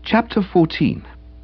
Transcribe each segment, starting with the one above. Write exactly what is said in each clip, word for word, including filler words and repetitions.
Chapter fourteen.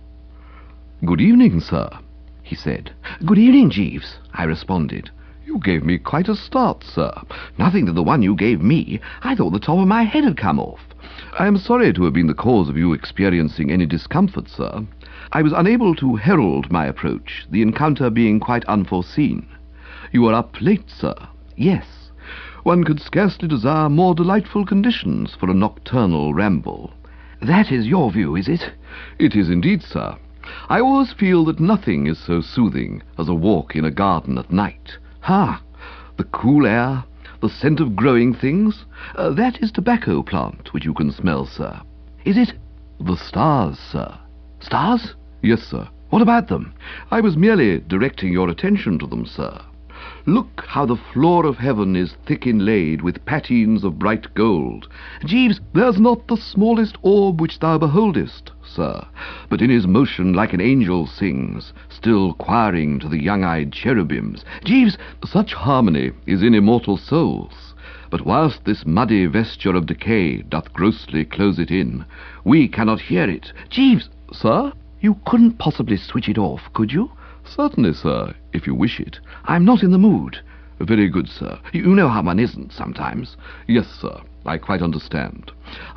"Good evening, sir," he said. "Good evening, Jeeves," I responded. "You gave me quite a start, sir." "Nothing to the one you gave me. I thought the top of my head had come off." "I am sorry to have been the cause of you experiencing any discomfort, sir. I was unable to herald my approach, the encounter being quite unforeseen. You are up late, sir." "Yes." "One could scarcely desire more delightful conditions for a nocturnal ramble." "That is your view, is it?" "It is indeed, sir. I always feel that nothing is so soothing as a walk in a garden at night. Ha! The cool air, the scent of growing things. Uh, that is tobacco plant, which you can smell, sir." "Is it?" "The stars, sir." "Stars?" "Yes, sir." "What about them?" "I was merely directing your attention to them, sir. Look how the floor of heaven is thick inlaid with patines of bright gold. "Jeeves, there's not the smallest orb which thou beholdest, sir, but in his motion like an angel sings, still choiring to the young-eyed cherubims. "Jeeves, such harmony is in immortal souls. But whilst this muddy vesture of decay doth grossly close it in, we cannot hear it." "Jeeves!" "Sir?" "You couldn't possibly switch it off, could you?" "Certainly, sir, if you wish it." "I'm not in the mood." "Very good, sir. You know how one isn't sometimes." "Yes, sir, I quite understand.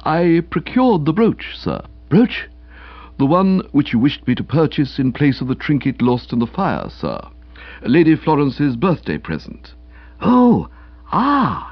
I procured the brooch, sir." "Brooch?" "The one which you wished me to purchase in place of the trinket lost in the fire, sir. Lady Florence's birthday present." "Oh, ah!"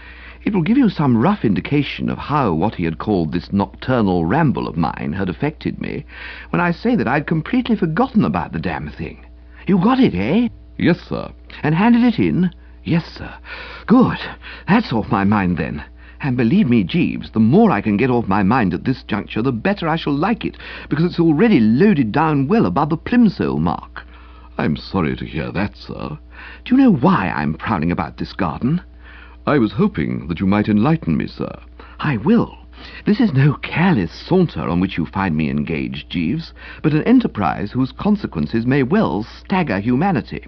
It will give you some rough indication of how what he had called this nocturnal ramble of mine had affected me, when I say that I'd completely forgotten about the damn thing. "You got it, eh?" "Yes, sir." "And handed it in?" "Yes, sir." "Good. That's off my mind, then. And believe me, Jeeves, the more I can get off my mind at this juncture, the better I shall like it, because it's already loaded down well above the plimsoll mark." "I'm sorry to hear that, sir." "Do you know why I'm prowling about this garden?" "I was hoping that you might enlighten me, sir." "I will. This is no careless saunter on which you find me engaged, Jeeves, but an enterprise whose consequences may well stagger humanity."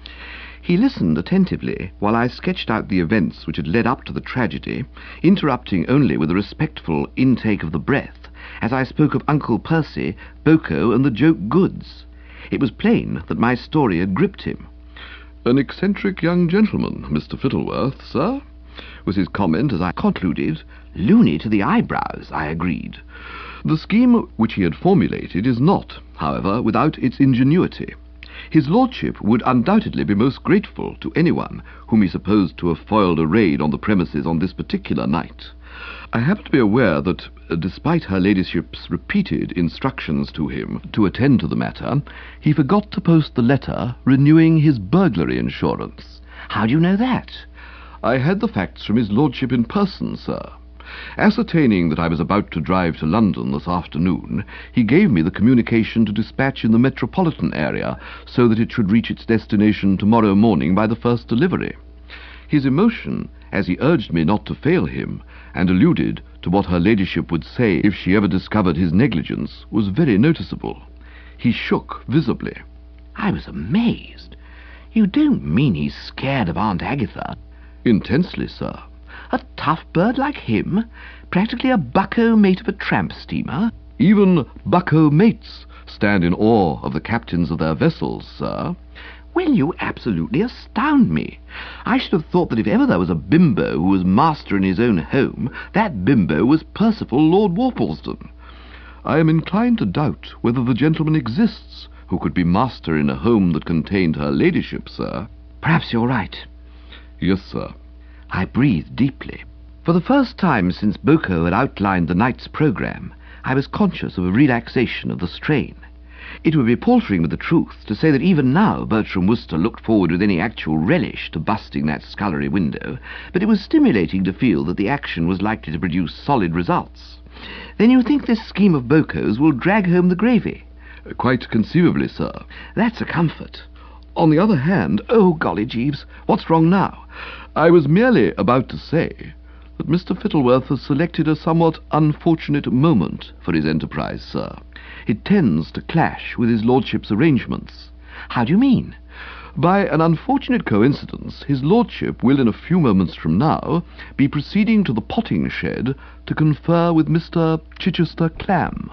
He listened attentively while I sketched out the events which had led up to the tragedy, interrupting only with a respectful intake of the breath as I spoke of Uncle Percy, Boko, and the joke goods. It was plain that my story had gripped him. "An eccentric young gentleman, Mister Fittleworth, sir," was his comment as I concluded. "Loony to the eyebrows," I agreed. "The scheme which he had formulated is not, however, without its ingenuity. His lordship would undoubtedly be most grateful to anyone whom he supposed to have foiled a raid on the premises on this particular night. I happen to be aware that, uh, despite her ladyship's repeated instructions to him to attend to the matter, he forgot to post the letter renewing his burglary insurance." "How do you know that?" "I had the facts from his lordship in person, sir. Ascertaining that I was about to drive to London this afternoon, he gave me the communication to dispatch in the metropolitan area so that it should reach its destination tomorrow morning by the first delivery. His emotion, as he urged me not to fail him, and alluded to what her ladyship would say if she ever discovered his negligence, was very noticeable. He shook visibly." I was amazed. "You don't mean he's scared of Aunt Agatha?" "Intensely, sir." "A tough bird like him? Practically a bucko mate of a tramp steamer?" "Even bucko mates stand in awe of the captains of their vessels, sir." "Well, you absolutely astound me. I should have thought that if ever there was a bimbo who was master in his own home, that bimbo was Percival Lord Worplesdon." "I am inclined to doubt whether the gentleman exists who could be master in a home that contained her ladyship, sir." "Perhaps you're right." "Yes, sir." I breathed deeply. For the first time since Boko had outlined the night's programme, I was conscious of a relaxation of the strain. It would be paltering with the truth to say that even now Bertram Wooster looked forward with any actual relish to busting that scullery window, but it was stimulating to feel that the action was likely to produce solid results. "Then you think this scheme of Boko's will drag home the gravy?" "Quite conceivably, sir." "That's a comfort." "On the other hand—" "Oh, golly, Jeeves, what's wrong now?" "I was merely about to say that Mister Fittleworth has selected a somewhat unfortunate moment for his enterprise, sir. It tends to clash with his lordship's arrangements." "How do you mean?" "By an unfortunate coincidence, his lordship will in a few moments from now be proceeding to the potting shed to confer with Mister Chichester Clam."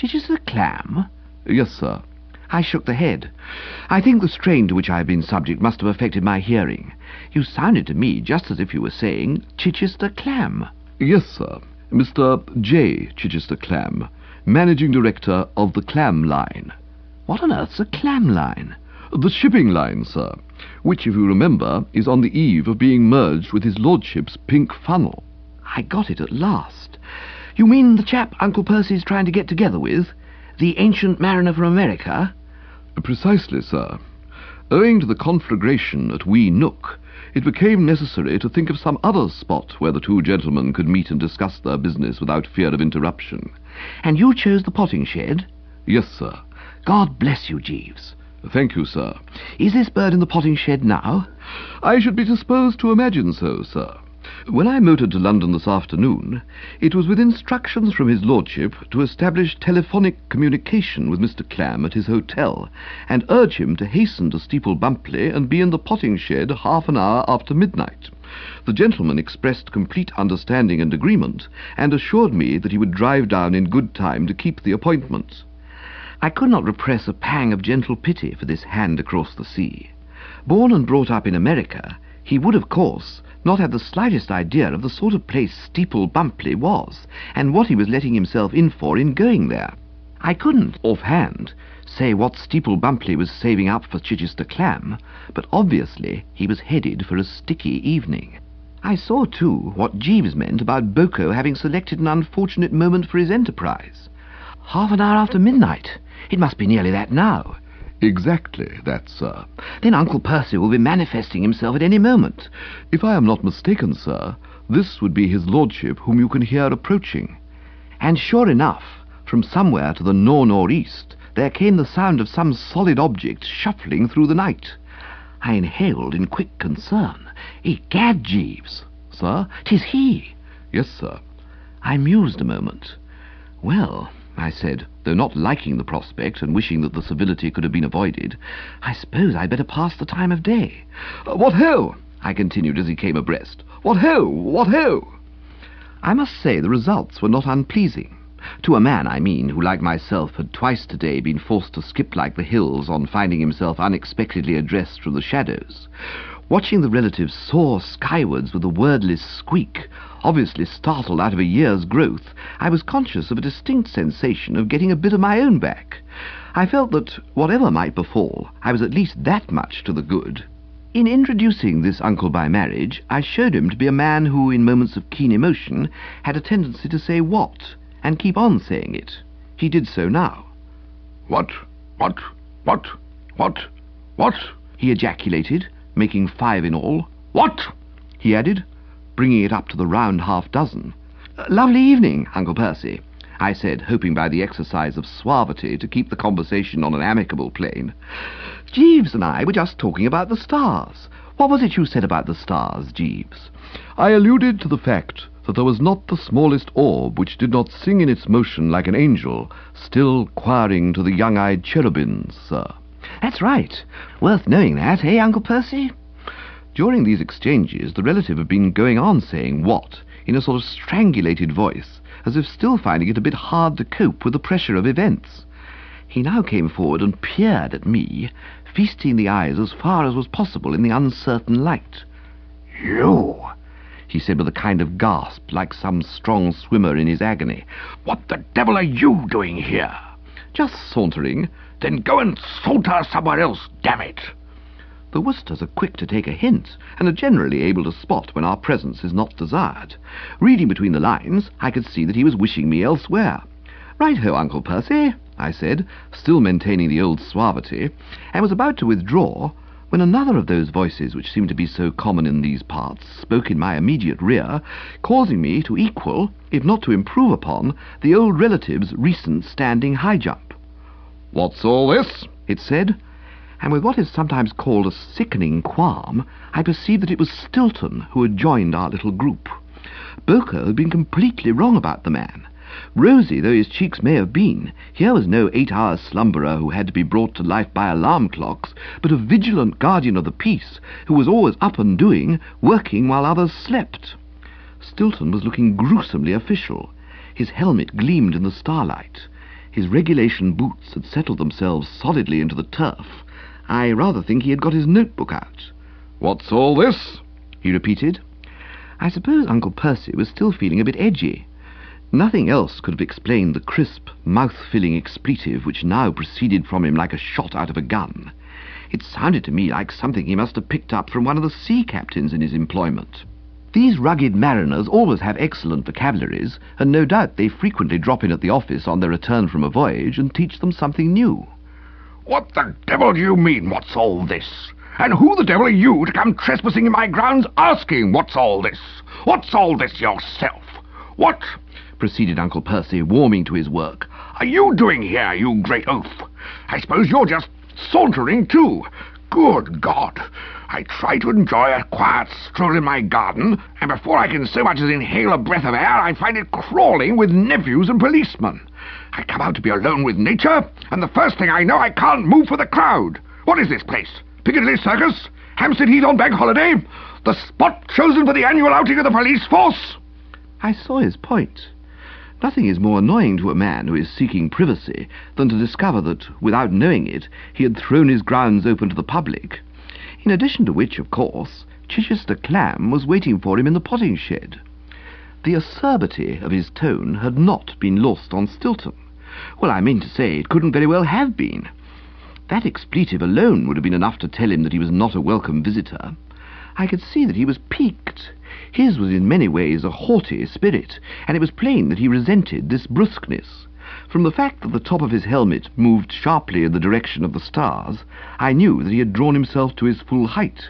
Chichester clam? Yes, sir. I shook the head. I think the strain to which I have been subject must have affected my hearing. You sounded to me just as if you were saying Chichester clam. Yes, sir. Mister J. Chichester Clam, Managing Director of the Clam Line. What on earth's a clam line? The shipping line, sir, which, if you remember, is on the eve of being merged with his lordship's Pink Funnel. I got it at last. You mean the chap Uncle Percy's trying to get together with? The ancient mariner from America? Precisely, sir. Owing to the conflagration at Wee Nook, it became necessary to think of some other spot where the two gentlemen could meet and discuss their business without fear of interruption. And you chose the potting shed? Yes, sir. God bless you, Jeeves. Thank you, sir. Is this bird in the potting shed now? I should be disposed to imagine so, sir. When I motored to London this afternoon, it was with instructions from his lordship to establish telephonic communication with Mister Clam at his hotel, and urge him to hasten to Steeple Bumpley and be in the potting shed half an hour after midnight. The gentleman expressed complete understanding and agreement, and assured me that he would drive down in good time to keep the appointment. I could not repress a pang of gentle pity for this hand across the sea. Born and brought up in America, he would, of course, not have the slightest idea of the sort of place Steeple Bumpley was, and what he was letting himself in for in going there. I couldn't, offhand, say what Steeple Bumpley was saving up for Chichester Clam, but obviously he was headed for a sticky evening. I saw, too, what Jeeves meant about Boko having selected an unfortunate moment for his enterprise. Half an hour after midnight. It must be nearly that now. Exactly that, sir. Then Uncle Percy will be manifesting himself at any moment. If I am not mistaken, sir, this would be his lordship whom you can hear approaching. And sure enough, from somewhere to the nor'-nor'-east, there came the sound of some solid object shuffling through the night. I inhaled in quick concern. Egad, Jeeves! Sir? 'Tis he! Yes, sir. I mused a moment. Well, I said, though not liking the prospect and wishing that the civility could have been avoided, I suppose I'd better pass the time of day. Uh, what ho! I continued as he came abreast. What ho! What ho! I must say the results were not unpleasing. To a man, I mean, who, like myself, had twice today been forced to skip like the hills on finding himself unexpectedly addressed from the shadows. Watching the relatives soar skywards with a wordless squeak, obviously startled out of a year's growth, I was conscious of a distinct sensation of getting a bit of my own back. I felt that, whatever might befall, I was at least that much to the good. In introducing this uncle by marriage, I showed him to be a man who, in moments of keen emotion, had a tendency to say what, and keep on saying it. He did so now. What? What? What? What? What? He ejaculated, making five in all. What? He added, bringing it up to the round half-dozen. Lovely evening, Uncle Percy, I said, hoping by the exercise of suavity to keep the conversation on an amicable plane. Jeeves and I were just talking about the stars. What was it you said about the stars, Jeeves? I alluded to the fact that there was not the smallest orb which did not sing in its motion like an angel, still choiring to the young-eyed cherubins, sir. That's right. Worth knowing that, eh, Uncle Percy? During these exchanges, the relative had been going on saying what, in a sort of strangulated voice, as if still finding it a bit hard to cope with the pressure of events. He now came forward and peered at me, feasting the eyes as far as was possible in the uncertain light. You, he said with a kind of gasp, like some strong swimmer in his agony. What the devil are you doing here? Just sauntering. Then go and saunter somewhere else, damn it. The Worcesters are quick to take a hint, and are generally able to spot when our presence is not desired. Reading between the lines, I could see that he was wishing me elsewhere. Right-ho, Uncle Percy, I said, still maintaining the old suavity, and was about to withdraw, when another of those voices which seem to be so common in these parts spoke in my immediate rear, causing me to equal, if not to improve upon, the old relative's recent standing high jump. "What's all this?" it said, and with what is sometimes called a sickening qualm, I perceived that it was Stilton who had joined our little group. Boko had been completely wrong about the man. Rosy though his cheeks may have been, here was no eight-hour slumberer who had to be brought to life by alarm clocks, but a vigilant guardian of the peace, who was always up and doing, working while others slept. Stilton was looking gruesomely official. His helmet gleamed in the starlight. His regulation boots had settled themselves solidly into the turf. I rather think he had got his notebook out. "What's all this?" he repeated. I suppose Uncle Percy was still feeling a bit edgy. Nothing else could have explained the crisp, mouth-filling expletive which now proceeded from him like a shot out of a gun. It sounded to me like something he must have picked up from one of the sea captains in his employment. These rugged mariners always have excellent vocabularies, and no doubt they frequently drop in at the office on their return from a voyage and teach them something new. "What the devil do you mean, what's all this? And who the devil are you to come trespassing in my grounds asking what's all this? What's all this yourself? What," proceeded Uncle Percy, warming to his work, "are you doing here, you great oaf? I suppose you're just sauntering too. Good God! I try to enjoy a quiet stroll in my garden, and before I can so much as inhale a breath of air, I find it crawling with nephews and policemen. I come out to be alone with nature, and the first thing I know I can't move for the crowd. What is this place? Piccadilly Circus? Hampstead Heath on Bank Holiday? The spot chosen for the annual outing of the police force?" I saw his point. Nothing is more annoying to a man who is seeking privacy than to discover that, without knowing it, he had thrown his grounds open to the public. In addition to which, of course, Chichester Clam was waiting for him in the potting shed. The acerbity of his tone had not been lost on Stilton. Well, I mean to say, it couldn't very well have been. That expletive alone would have been enough to tell him that he was not a welcome visitor. I could see that he was piqued. His was in many ways a haughty spirit, and it was plain that he resented this brusqueness. From the fact that the top of his helmet moved sharply in the direction of the stars, I knew that he had drawn himself to his full height.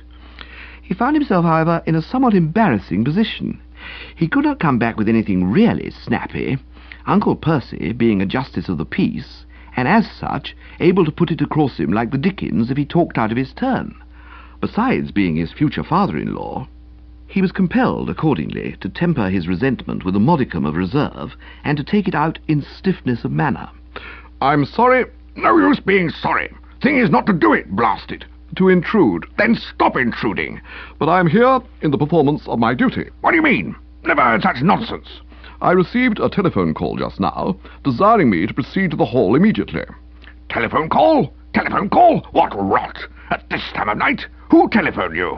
He found himself, however, in a somewhat embarrassing position. He could not come back with anything really snappy, Uncle Percy being a justice of the peace, and as such able to put it across him like the Dickens if he talked out of his turn. Besides being his future father-in-law, he was compelled, accordingly, to temper his resentment with a modicum of reserve, and to take it out in stiffness of manner. "I'm sorry." "No use being sorry. Thing is not to do it, blast it." "To intrude." "Then stop intruding." "But I'm here in the performance of my duty." "What do you mean? Never heard such nonsense." "I received a telephone call just now, desiring me to proceed to the hall immediately." "Telephone call? Telephone call? What rot! At this time of night? Who telephoned you?"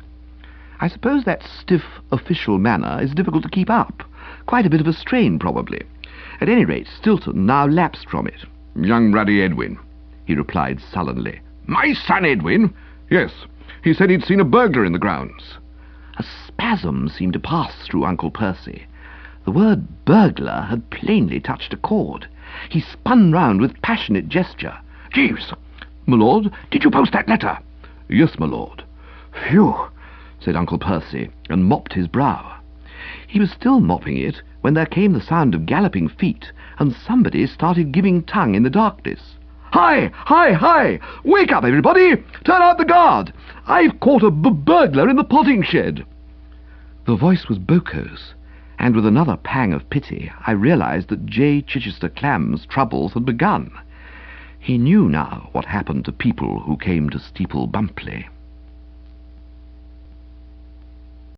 I suppose that stiff official manner is difficult to keep up. Quite a bit of a strain, probably. At any rate, Stilton now lapsed from it. "Young ruddy Edwin," he replied sullenly. "My son Edwin?" "Yes. He said he'd seen a burglar in the grounds." A spasm seemed to pass through Uncle Percy. The word burglar had plainly touched a chord. He spun round with passionate gesture. "Jeeves!" "My lord?" "Did you post that letter?" "Yes, my lord." "Phew!" said Uncle Percy, and mopped his brow. He was still mopping it when there came the sound of galloping feet, and somebody started giving tongue in the darkness. "Hi! Hi! Hi! Wake up, everybody! Turn out the guard! I've caught a b burglar in the potting shed!" The voice was Boco's, and with another pang of pity I realized that J. Chichester Clam's troubles had begun. He knew now what happened to people who came to Steeple Bumpley.